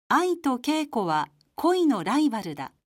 愛と恵子は恋のライバルだ。